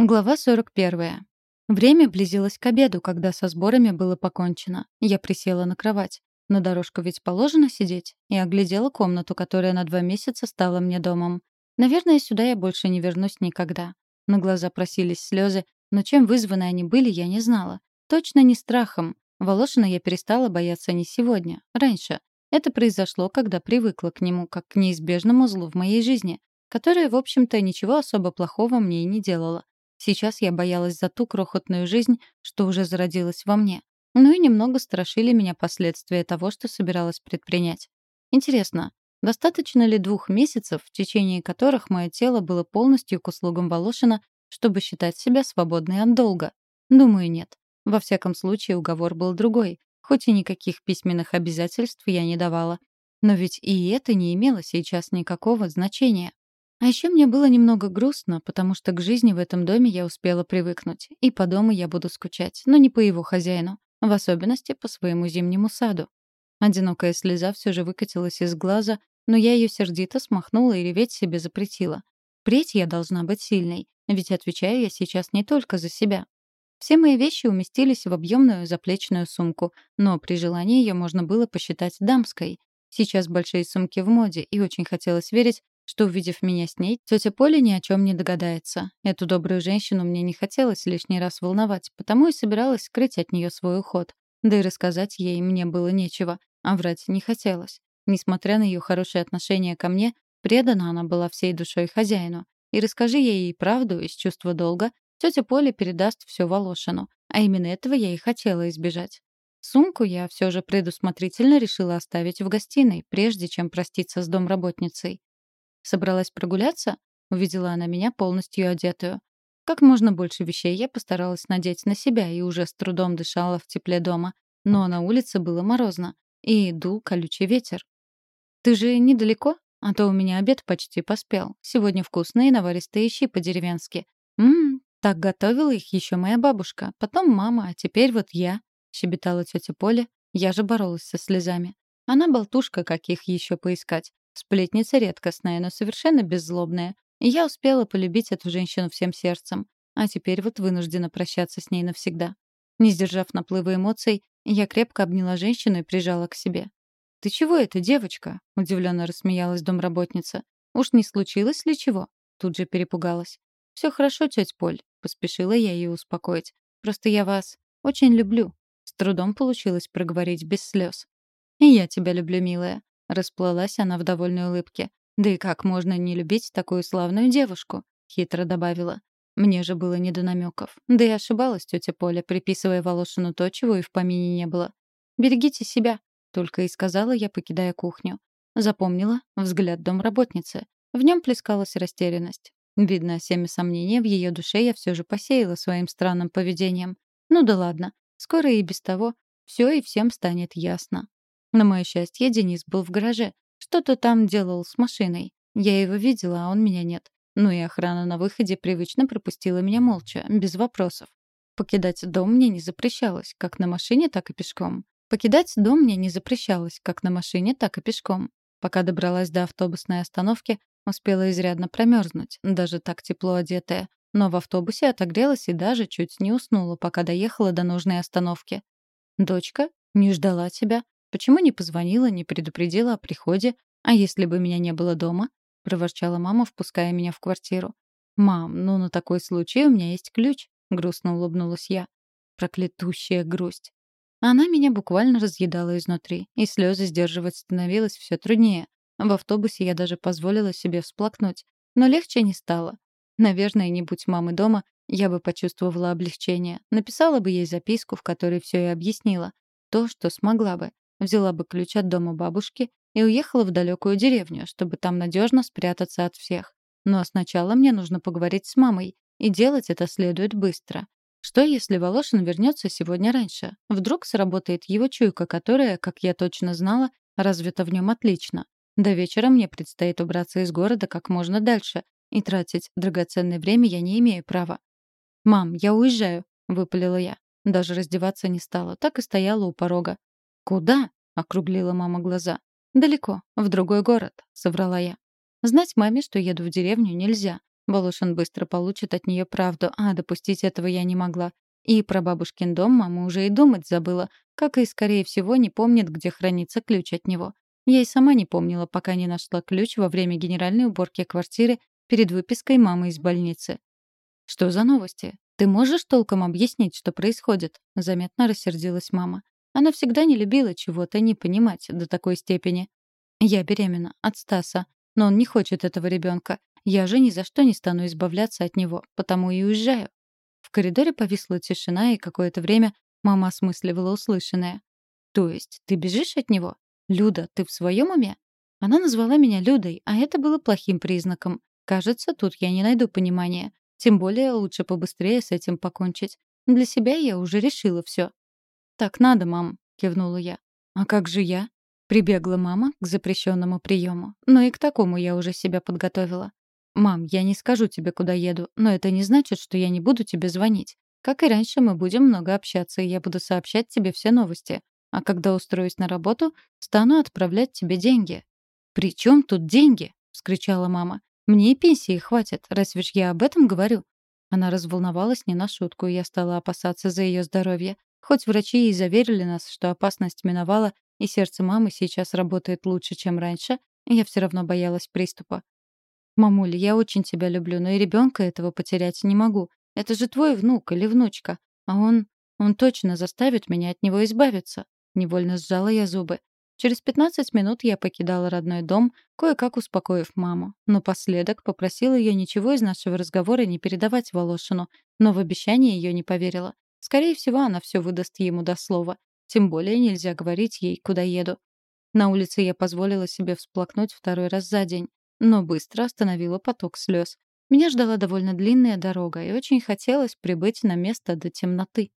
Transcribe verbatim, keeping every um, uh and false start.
Глава сорок первая. Время близилось к обеду, когда со сборами было покончено. Я присела на кровать. На дорожку ведь положено сидеть. И оглядела комнату, которая на два месяца стала мне домом. Наверное, сюда я больше не вернусь никогда. На глаза просились слезы, но чем вызваны они были, я не знала. Точно не страхом. Волошина я перестала бояться не сегодня, раньше. Это произошло, когда привыкла к нему, как к неизбежному злу в моей жизни, которое, в общем-то, ничего особо плохого мне и не делало. Сейчас я боялась за ту крохотную жизнь, что уже зародилась во мне. Ну и немного страшили меня последствия того, что собиралась предпринять. Интересно, достаточно ли двух месяцев, в течение которых мое тело было полностью к услугам Волошина, чтобы считать себя свободной от долга? Думаю, нет. Во всяком случае, уговор был другой, хоть и никаких письменных обязательств я не давала. Но ведь и это не имело сейчас никакого значения. А еще мне было немного грустно, потому что к жизни в этом доме я успела привыкнуть. И по дому я буду скучать, но не по его хозяину, в особенности по своему зимнему саду. Одинокая слеза все же выкатилась из глаза, но я ее сердито смахнула и реветь себе запретила. Впредь я должна быть сильной, ведь отвечаю я сейчас не только за себя. Все мои вещи уместились в объемную заплечную сумку, но при желании ее можно было посчитать дамской. Сейчас большие сумки в моде, и очень хотелось верить, что, увидев меня с ней, тетя Поля ни о чем не догадается. Эту добрую женщину мне не хотелось лишний раз волновать, потому и собиралась скрыть от нее свой уход. Да и рассказать ей мне было нечего, а врать не хотелось. Несмотря на ее хорошее отношение ко мне, предана она была всей душой хозяину. И расскажи я ей правду из чувства долга, тетя Поля передаст все Волошину, а именно этого я и хотела избежать. Сумку я все же предусмотрительно решила оставить в гостиной, прежде чем проститься с домработницей. Собралась прогуляться? Увидела она меня полностью одетую. Как можно больше вещей я постаралась надеть на себя и уже с трудом дышала в тепле дома. Но на улице было морозно, и дул колючий ветер. «Ты же недалеко? А то у меня обед почти поспел. Сегодня вкусные наваристые щи по-деревенски. Ммм, так готовила их еще моя бабушка, потом мама, а теперь вот я», — щебетала тетя Поля. Я же боролась со слезами. Она болтушка, каких еще поискать. Сплетница редкостная, но совершенно беззлобная. И я успела полюбить эту женщину всем сердцем. А теперь вот вынуждена прощаться с ней навсегда. Не сдержав наплыва эмоций, я крепко обняла женщину и прижала к себе. «Ты чего это, девочка?» — удивленно рассмеялась домработница. «Уж не случилось ли чего?» Тут же перепугалась. «Все хорошо, тетя Поль», — поспешила я ее успокоить. «Просто я вас очень люблю». С трудом получилось проговорить без слез. «И я тебя люблю, милая», — расплылась она в довольной улыбке. «Да и как можно не любить такую славную девушку?» — хитро добавила. Мне же было не до намеков. Да и ошибалась тетя Поля, приписывая Волошину то, чего и в помине не было. «Берегите себя», — только и сказала я, покидая кухню. Запомнила взгляд домработницы. В нем плескалась растерянность. Видно, семя сомнения в ее душе я все же посеяла своим странным поведением. Ну да ладно, скоро и без того все и всем станет ясно. На мое счастье, Денис был в гараже. Что-то там делал с машиной. Я его видела, а он меня нет. Ну и охрана на выходе привычно пропустила меня молча, без вопросов. Покидать дом мне не запрещалось, как на машине, так и пешком. Покидать дом мне не запрещалось, как на машине, так и пешком. Пока добралась до автобусной остановки, успела изрядно промерзнуть, даже так тепло одетая. Но в автобусе отогрелась и даже чуть не уснула, пока доехала до нужной остановки. «Дочка, не ждала тебя. Почему не позвонила, не предупредила о приходе? А если бы меня не было дома?» — проворчала мама, впуская меня в квартиру. «Мам, ну на такой случай у меня есть ключ», — грустно улыбнулась я. Проклятущая грусть. Она меня буквально разъедала изнутри, и слезы сдерживать становилось все труднее. В автобусе я даже позволила себе всплакнуть, но легче не стало. Наверное, не будь мамы дома, я бы почувствовала облегчение, написала бы ей записку, в которой все и объяснила. То, что смогла бы. Взяла бы ключ от дома бабушки и уехала в далекую деревню, чтобы там надежно спрятаться от всех. Но сначала мне нужно поговорить с мамой, и делать это следует быстро. Что, если Волошин вернется сегодня раньше? Вдруг сработает его чуйка, которая, как я точно знала, развита в нем отлично. До вечера мне предстоит убраться из города как можно дальше, и тратить драгоценное время я не имею права. «Мам, я уезжаю», — выпалила я. Даже раздеваться не стала, так и стояла у порога. «Куда?» — округлила мама глаза. «Далеко, в другой город», — соврала я. Знать маме, что еду в деревню, нельзя. Волошин быстро получит от нее правду, а допустить этого я не могла. И про бабушкин дом мама уже и думать забыла, как и, скорее всего, не помнит, где хранится ключ от него. Я и сама не помнила, пока не нашла ключ во время генеральной уборки квартиры перед выпиской мамы из больницы. «Что за новости? Ты можешь толком объяснить, что происходит?» Заметно рассердилась мама. Она всегда не любила чего-то не понимать до такой степени. «Я беременна. От Стаса. Но он не хочет этого ребенка. Я же ни за что не стану избавляться от него, потому и уезжаю». В коридоре повисла тишина, и какое-то время мама осмысливала услышанное. «То есть ты бежишь от него? Люда, ты в своем уме?» Она назвала меня Людой, а это было плохим признаком. Кажется, тут я не найду понимания. Тем более лучше побыстрее с этим покончить. Для себя я уже решила все. «Так надо, мам», — кивнула я. «А как же я?» Прибегла мама к запрещенному приему. Но и к такому я уже себя подготовила. «Мам, я не скажу тебе, куда еду, но это не значит, что я не буду тебе звонить. Как и раньше, мы будем много общаться, и я буду сообщать тебе все новости. А когда устроюсь на работу, стану отправлять тебе деньги». «При чем тут деньги?» — вскричала мама. «Мне и пенсии хватит, разве ж я об этом говорю?» Она разволновалась не на шутку, и я стала опасаться за ее здоровье. Хоть врачи и заверили нас, что опасность миновала, и сердце мамы сейчас работает лучше, чем раньше, я все равно боялась приступа. «Мамуля, я очень тебя люблю, но и ребенка этого потерять не могу. Это же твой внук или внучка. А он... он точно заставит меня от него избавиться». Невольно сжала я зубы. Через пятнадцать минут я покидала родной дом, кое-как успокоив маму. Напоследок попросила ее ничего из нашего разговора не передавать Волошину, но в обещание ее не поверила. Скорее всего, она все выдаст ему до слова. Тем более нельзя говорить ей, куда еду. На улице я позволила себе всплакнуть второй раз за день, но быстро остановила поток слез. Меня ждала довольно длинная дорога, и очень хотелось прибыть на место до темноты.